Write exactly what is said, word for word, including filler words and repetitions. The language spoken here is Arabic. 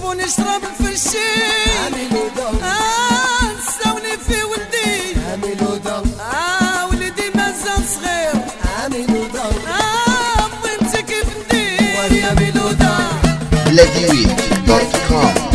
ونشرب الفشي عاملو دم آه نساوني في ولدي عاملو دم آه ولدي مازال صغير عاملو دم آه بنتي كيف ندير ويعملو دم بلادي ويك دوت كوم.